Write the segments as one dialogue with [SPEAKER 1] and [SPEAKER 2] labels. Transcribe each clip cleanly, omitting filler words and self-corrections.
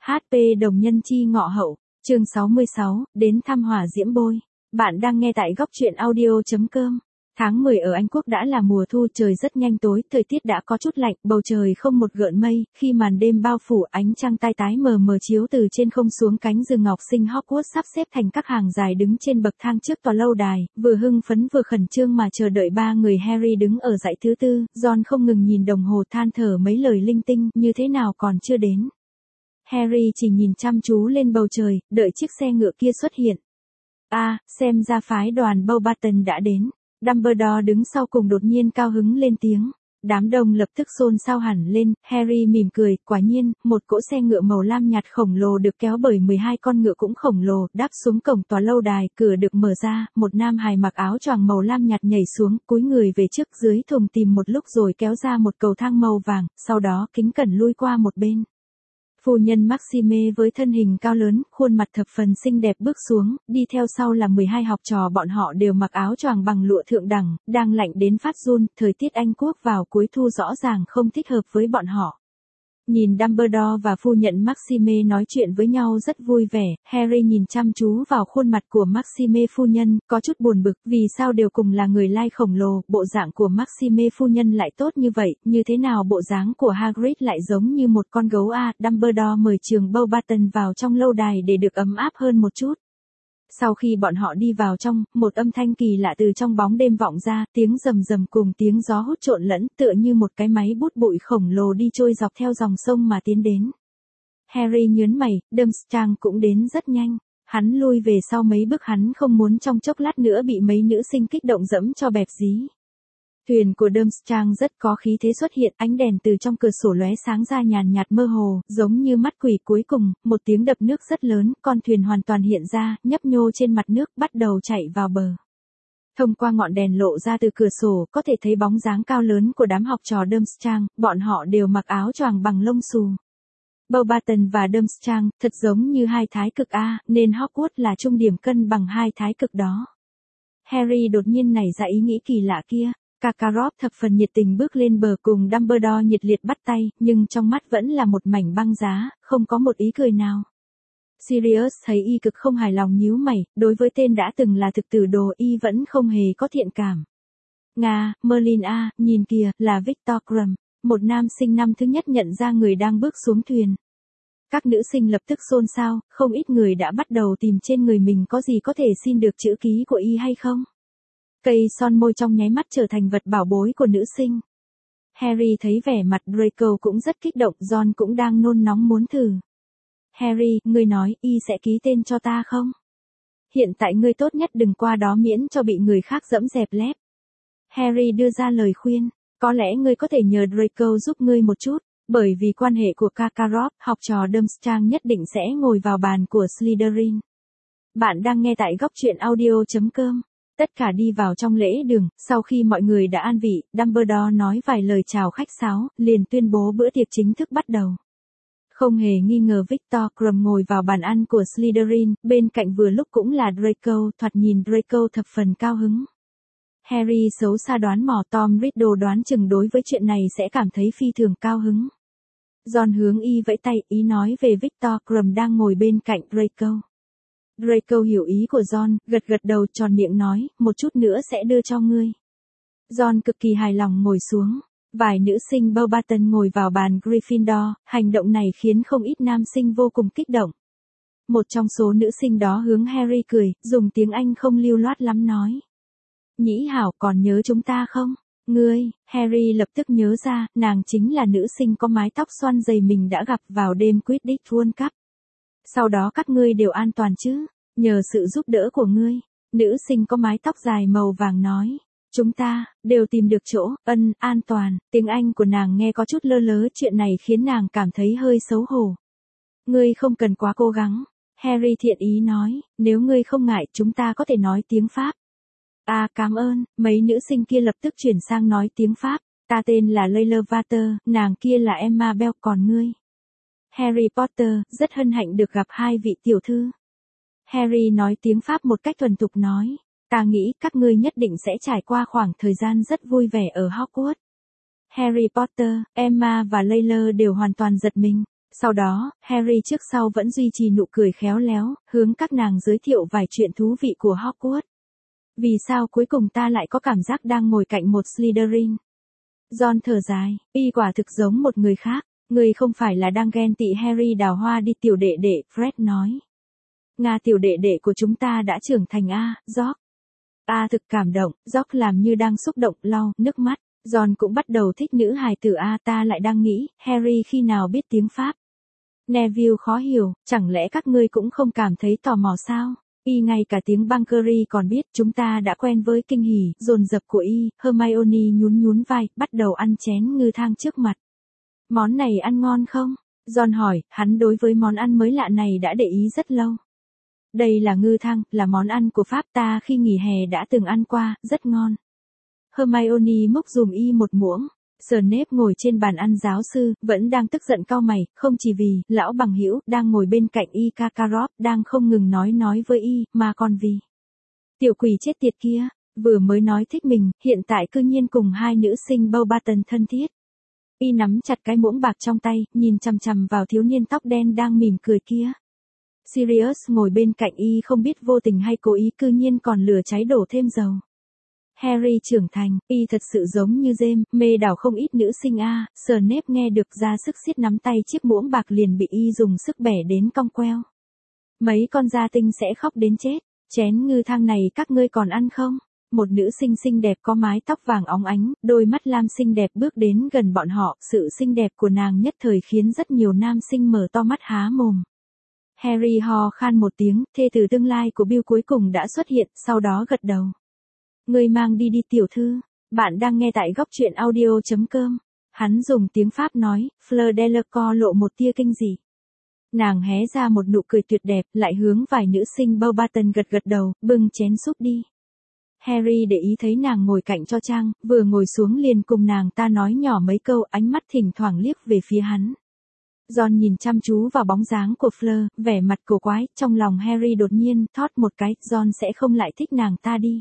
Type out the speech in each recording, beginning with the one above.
[SPEAKER 1] HP đồng nhân chi ngọ hậu, chương 66, đến thăm hỏa diễm bôi. Bạn đang nghe tại góc truyện audio.com. Tháng 10 ở Anh Quốc đã là mùa thu, trời rất nhanh tối, thời tiết đã có chút lạnh, bầu trời không một gợn mây, khi màn đêm bao phủ, ánh trăng tai tái mờ mờ chiếu từ trên không xuống, cánh rừng ngọc sinh Hogwarts sắp xếp thành các hàng dài đứng trên bậc thang trước tòa lâu đài, vừa hưng phấn vừa khẩn trương mà chờ đợi ba người. Harry đứng ở dãy thứ tư, Ron không ngừng nhìn đồng hồ than thở mấy lời linh tinh, như thế nào còn chưa đến. Harry chỉ nhìn chăm chú lên bầu trời, đợi chiếc xe ngựa kia xuất hiện. Xem ra phái đoàn Beauxbaton đã đến. Dumbledore đứng sau cùng đột nhiên cao hứng lên tiếng. Đám đông lập tức xôn xao hẳn lên. Harry mỉm cười, quả nhiên, một cỗ xe ngựa màu lam nhạt khổng lồ được kéo bởi 12 con ngựa cũng khổng lồ, đáp xuống cổng tòa lâu đài, cửa được mở ra, một nam hài mặc áo choàng màu lam nhạt nhảy xuống, cúi người về trước, dưới thùng tìm một lúc rồi kéo ra một cầu thang màu vàng, sau đó kính cẩn lui qua một bên. Phu nhân Maxime với thân hình cao lớn, khuôn mặt thập phần xinh đẹp bước xuống, đi theo sau là 12 học trò, bọn họ đều mặc áo choàng bằng lụa thượng đẳng, đang lạnh đến phát run, thời tiết Anh Quốc vào cuối thu rõ ràng không thích hợp với bọn họ. Nhìn Dumbledore và phu nhân Maxime nói chuyện với nhau rất vui vẻ, Harry nhìn chăm chú vào khuôn mặt của Maxime phu nhân, có chút buồn bực, vì sao đều cùng là người lai khổng lồ, bộ dạng của Maxime phu nhân lại tốt như vậy, như thế nào bộ dáng của Hagrid lại giống như một con gấu a. Dumbledore mời trường Beauxbaton vào trong lâu đài để được ấm áp hơn một chút. Sau khi bọn họ đi vào trong, một âm thanh kỳ lạ từ trong bóng đêm vọng ra, tiếng rầm rầm cùng tiếng gió hút trộn lẫn, tựa như một cái máy bút bụi khổng lồ đi trôi dọc theo dòng sông mà tiến đến. Harry nhớn mày, Durmstrang cũng đến rất nhanh. Hắn lui về sau mấy bước, hắn không muốn trong chốc lát nữa bị mấy nữ sinh kích động dẫm cho bẹp dí. Thuyền của Durmstrang rất có khí thế xuất hiện, ánh đèn từ trong cửa sổ lóe sáng ra nhàn nhạt mơ hồ, giống như mắt quỷ. Cuối cùng, một tiếng đập nước rất lớn, con thuyền hoàn toàn hiện ra, nhấp nhô trên mặt nước, bắt đầu chạy vào bờ. Thông qua ngọn đèn lộ ra từ cửa sổ, có thể thấy bóng dáng cao lớn của đám học trò Durmstrang, bọn họ đều mặc áo choàng bằng lông xù. Beauxbaton và Durmstrang, thật giống như hai thái cực A, nên Hogwarts là trung điểm cân bằng hai thái cực đó. Harry đột nhiên nảy ra ý nghĩ kỳ lạ kia. Karkaroff thập phần nhiệt tình bước lên bờ cùng Dumbledore nhiệt liệt bắt tay, nhưng trong mắt vẫn là một mảnh băng giá, không có một ý cười nào. Sirius thấy y cực không hài lòng nhíu mày, đối với tên đã từng là thực tử đồ y vẫn không hề có thiện cảm. Merlin a, nhìn kìa, là Victor Krum, một nam sinh năm thứ nhất nhận ra người đang bước xuống thuyền. Các nữ sinh lập tức xôn xao, không ít người đã bắt đầu tìm trên người mình có gì có thể xin được chữ ký của y hay không. Cây son môi trong nháy mắt trở thành vật bảo bối của nữ sinh. Harry thấy vẻ mặt Draco cũng rất kích động, Ron cũng đang nôn nóng muốn thử. Harry, ngươi nói, y sẽ ký tên cho ta không? Hiện tại ngươi tốt nhất đừng qua đó miễn cho bị người khác dẫm dẹp lép. Harry đưa ra lời khuyên, có lẽ ngươi có thể nhờ Draco giúp ngươi một chút, bởi vì quan hệ của Karkaroff, học trò Durmstrang nhất định sẽ ngồi vào bàn của Slytherin. Bạn đang nghe tại góc truyện audio.com. Tất cả đi vào trong lễ đường, sau khi mọi người đã an vị, Dumbledore nói vài lời chào khách sáo, liền tuyên bố bữa tiệc chính thức bắt đầu. Không hề nghi ngờ Victor Krum ngồi vào bàn ăn của Slytherin, bên cạnh vừa lúc cũng là Draco, thoạt nhìn Draco thập phần cao hứng. Harry xấu xa đoán mò, Tom Riddle đoán chừng đối với chuyện này sẽ cảm thấy phi thường cao hứng. Ron hướng y vẫy tay, ý nói về Victor Krum đang ngồi bên cạnh Draco. Draco hiểu ý của Ron, gật gật đầu, tròn miệng nói, một chút nữa sẽ đưa cho ngươi. Ron cực kỳ hài lòng ngồi xuống. Vài nữ sinh Beauxbaton ngồi vào bàn Gryffindor, hành động này khiến không ít nam sinh vô cùng kích động. Một trong số nữ sinh đó hướng Harry cười, dùng tiếng Anh không lưu loát lắm nói. Nhĩ Hảo, còn nhớ chúng ta không? Ngươi, Harry lập tức nhớ ra, nàng chính là nữ sinh có mái tóc xoăn dày mình đã gặp vào đêm Quidditch World Cup. Sau đó các ngươi đều an toàn chứ? Nhờ sự giúp đỡ của ngươi. Nữ sinh có mái tóc dài màu vàng nói. Chúng ta, đều tìm được chỗ, an toàn. Tiếng Anh của nàng nghe có chút lơ lớ, chuyện này khiến nàng cảm thấy hơi xấu hổ. Ngươi không cần quá cố gắng. Harry thiện ý nói, nếu ngươi không ngại chúng ta có thể nói tiếng Pháp. Cảm ơn, mấy nữ sinh kia lập tức chuyển sang nói tiếng Pháp. Ta tên là Layla Vater, nàng kia là Emma Bell, còn ngươi? Harry Potter, rất hân hạnh được gặp hai vị tiểu thư. Harry nói tiếng Pháp một cách thuần thục nói, ta nghĩ các ngươi nhất định sẽ trải qua khoảng thời gian rất vui vẻ ở Hogwarts. Harry Potter, Emma và Layla đều hoàn toàn giật mình. Sau đó, Harry trước sau vẫn duy trì nụ cười khéo léo, hướng các nàng giới thiệu vài chuyện thú vị của Hogwarts. Vì sao cuối cùng ta lại có cảm giác đang ngồi cạnh một Slytherin? Ron thở dài, y quả thực giống một người khác. Người không phải là đang ghen tị Harry đào hoa đi tiểu đệ đệ, Fred nói. Nga tiểu đệ đệ của chúng ta đã trưởng thành George. Thực cảm động, George làm như đang xúc động, lau nước mắt. Ron cũng bắt đầu thích nữ hài tử ta lại đang nghĩ, Harry khi nào biết tiếng Pháp. Neville khó hiểu, chẳng lẽ các ngươi cũng không cảm thấy tò mò sao? Y ngay cả tiếng Bunkery còn biết, chúng ta đã quen với kinh hỉ, dồn dập của y. Hermione nhún nhún vai, bắt đầu ăn chén ngư thang trước mặt. Món này ăn ngon không? Ron hỏi, hắn đối với món ăn mới lạ này đã để ý rất lâu. Đây là ngư thang, là món ăn của Pháp, ta khi nghỉ hè đã từng ăn qua, rất ngon. Hermione múc dùm y một muỗng. Snape ngồi trên bàn ăn, giáo sư vẫn đang tức giận cau mày, không chỉ vì lão bằng hữu đang ngồi bên cạnh y Karkaroff đang không ngừng nói với y, mà còn vì tiểu quỷ chết tiệt kia, vừa mới nói thích mình, hiện tại cư nhiên cùng hai nữ sinh Beauxbaton thân thiết. Y nắm chặt cái muỗng bạc trong tay, nhìn chằm chằm vào thiếu niên tóc đen đang mỉm cười kia. Sirius ngồi bên cạnh y không biết vô tình hay cố ý cư nhiên còn lửa cháy đổ thêm dầu. Harry trưởng thành, y thật sự giống như James, mê đảo không ít nữ sinh Snape nghe được ra sức siết nắm tay chiếc muỗng bạc liền bị y dùng sức bẻ đến cong queo. Mấy con gia tinh sẽ khóc đến chết, chén ngư thang này các ngươi còn ăn không? Một nữ sinh xinh đẹp có mái tóc vàng óng ánh, đôi mắt lam xinh đẹp bước đến gần bọn họ, sự xinh đẹp của nàng nhất thời khiến rất nhiều nam sinh mở to mắt há mồm. Harry ho khan một tiếng, thê tử tương lai của Bill cuối cùng đã xuất hiện, sau đó gật đầu. Ngươi mang đi tiểu thư, bạn đang nghe tại góc truyện audio.com. Hắn dùng tiếng Pháp nói, Fleur Delacour lộ một tia kinh dị. Nàng hé ra một nụ cười tuyệt đẹp, lại hướng vài nữ sinh Beauxbaton gật đầu, bưng chén súp đi. Harry để ý thấy nàng ngồi cạnh cho trang, vừa ngồi xuống liền cùng nàng ta nói nhỏ mấy câu, ánh mắt thỉnh thoảng liếc về phía hắn. Ron nhìn chăm chú vào bóng dáng của Fleur, vẻ mặt cổ quái, trong lòng Harry đột nhiên thót một cái, Ron sẽ không lại thích nàng ta đi.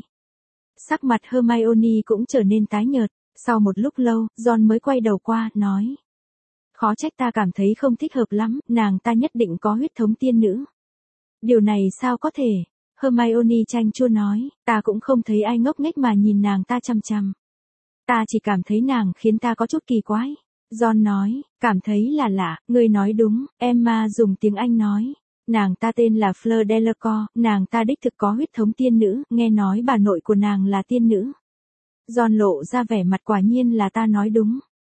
[SPEAKER 1] Sắc mặt Hermione cũng trở nên tái nhợt, sau một lúc lâu, Ron mới quay đầu qua, nói. Khó trách ta cảm thấy không thích hợp lắm, nàng ta nhất định có huyết thống tiên nữ. Điều này sao có thể? Hermione chanh chua nói, ta cũng không thấy ai ngốc nghếch mà nhìn nàng ta chằm chằm. Ta chỉ cảm thấy nàng khiến ta có chút kỳ quái. Ron nói, cảm thấy là lạ, ngươi nói đúng, Emma dùng tiếng Anh nói. Nàng ta tên là Fleur Delacour, nàng ta đích thực có huyết thống tiên nữ, nghe nói bà nội của nàng là tiên nữ. Ron lộ ra vẻ mặt quả nhiên là ta nói đúng.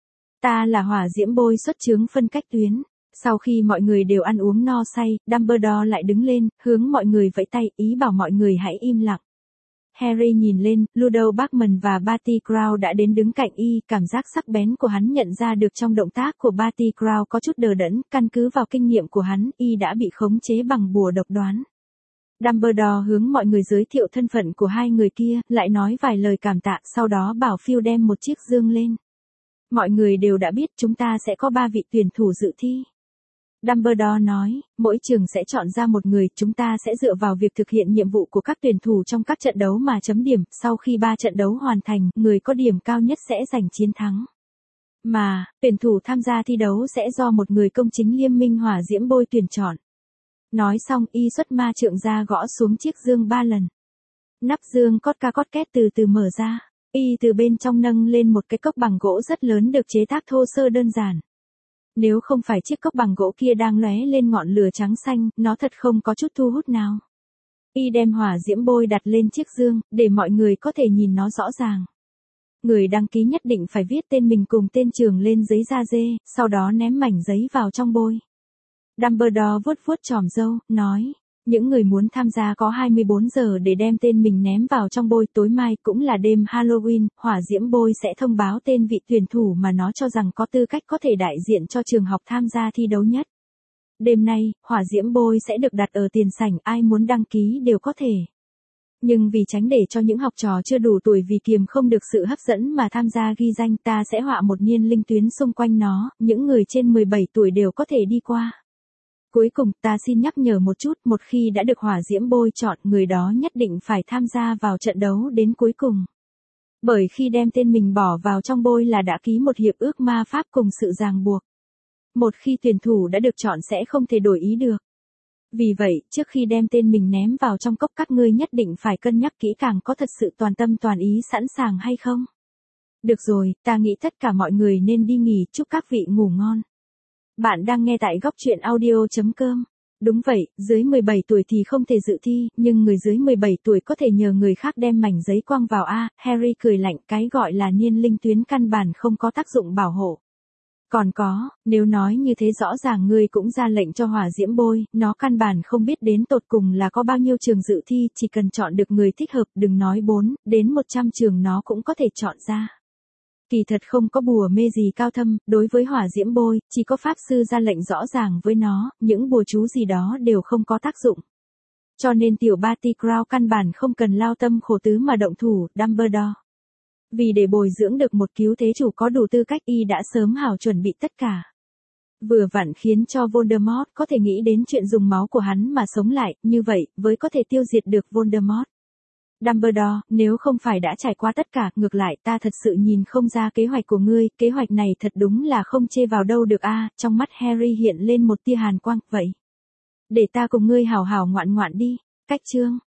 [SPEAKER 1] Ta là hỏa diễm bôi xuất chướng phân cách tuyến. Sau khi mọi người đều ăn uống no say, Dumbledore lại đứng lên, hướng mọi người vẫy tay, ý bảo mọi người hãy im lặng. Harry nhìn lên, Ludo Bagman và Barty Crouch đã đến đứng cạnh y, cảm giác sắc bén của hắn nhận ra được trong động tác của Barty Crouch có chút đờ đẫn, căn cứ vào kinh nghiệm của hắn, y đã bị khống chế bằng bùa độc đoán. Dumbledore hướng mọi người giới thiệu thân phận của hai người kia, lại nói vài lời cảm tạ, sau đó bảo Phil đem một chiếc dương lên. Mọi người đều đã biết chúng ta sẽ có 3 vị tuyển thủ dự thi. Dumbledore nói, mỗi trường sẽ chọn ra một người, chúng ta sẽ dựa vào việc thực hiện nhiệm vụ của các tuyển thủ trong các trận đấu mà chấm điểm, sau khi 3 trận đấu hoàn thành, người có điểm cao nhất sẽ giành chiến thắng. Mà, tuyển thủ tham gia thi đấu sẽ do một người công chính liên minh hỏa diễm bôi tuyển chọn. Nói xong, y xuất ma trượng ra gõ xuống chiếc dương 3 lần. Nắp dương cót két từ từ mở ra, y từ bên trong nâng lên một cái cốc bằng gỗ rất lớn được chế tác thô sơ đơn giản. Nếu không phải chiếc cốc bằng gỗ kia đang lóe lên ngọn lửa trắng xanh, nó thật không có chút thu hút nào. Y đem hỏa diễm bôi đặt lên chiếc dương, để mọi người có thể nhìn nó rõ ràng. Người đăng ký nhất định phải viết tên mình cùng tên trường lên giấy da dê, sau đó ném mảnh giấy vào trong bôi. Dumbledore vuốt chòm râu, nói, những người muốn tham gia có 24 giờ để đem tên mình ném vào trong bôi, tối mai cũng là đêm Halloween, hỏa diễm bôi sẽ thông báo tên vị tuyển thủ mà nó cho rằng có tư cách có thể đại diện cho trường học tham gia thi đấu nhất. Đêm nay, hỏa diễm bôi sẽ được đặt ở tiền sảnh, ai muốn đăng ký đều có thể. Nhưng vì tránh để cho những học trò chưa đủ tuổi vì kiềm không được sự hấp dẫn mà tham gia ghi danh, ta sẽ họa một niên linh tuyến xung quanh nó, những người trên 17 tuổi đều có thể đi qua. Cuối cùng, ta xin nhắc nhở một chút, một khi đã được hỏa diễm bôi chọn, người đó nhất định phải tham gia vào trận đấu đến cuối cùng. Bởi khi đem tên mình bỏ vào trong bôi là đã ký một hiệp ước ma pháp cùng sự ràng buộc. Một khi tuyển thủ đã được chọn sẽ không thể đổi ý được. Vì vậy, trước khi đem tên mình ném vào trong cốc các ngươi nhất định phải cân nhắc kỹ càng có thật sự toàn tâm toàn ý sẵn sàng hay không. Được rồi, ta nghĩ tất cả mọi người nên đi nghỉ, chúc các vị ngủ ngon. Bạn đang nghe tại góc truyện audio.com. Đúng vậy, dưới 17 tuổi thì không thể dự thi, nhưng người dưới 17 tuổi có thể nhờ người khác đem mảnh giấy quăng vào a. Harry cười lạnh, cái gọi là niên linh tuyến căn bản không có tác dụng bảo hộ. Còn có, nếu nói như thế rõ ràng ngươi cũng ra lệnh cho hỏa diễm bôi, nó căn bản không biết đến tột cùng là có bao nhiêu trường dự thi, chỉ cần chọn được người thích hợp, đừng nói 4, đến 100 trường nó cũng có thể chọn ra. Kỳ thật không có bùa mê gì cao thâm, đối với hỏa diễm bôi, chỉ có pháp sư ra lệnh rõ ràng với nó, những bùa chú gì đó đều không có tác dụng. Cho nên tiểu Barty Crouch căn bản không cần lao tâm khổ tứ mà động thủ, Dumbledore. Vì để bồi dưỡng được một cứu thế chủ có đủ tư cách y đã sớm hảo chuẩn bị tất cả. Vừa vặn khiến cho Voldemort có thể nghĩ đến chuyện dùng máu của hắn mà sống lại, như vậy, với có thể tiêu diệt được Voldemort. Dumbledore, nếu không phải đã trải qua tất cả, ngược lại ta thật sự nhìn không ra kế hoạch của ngươi, kế hoạch này thật đúng là không chê vào đâu được a. Trong mắt Harry hiện lên một tia hàn quang, vậy. Để ta cùng ngươi hảo hảo ngoạn ngoạn đi, cách chương.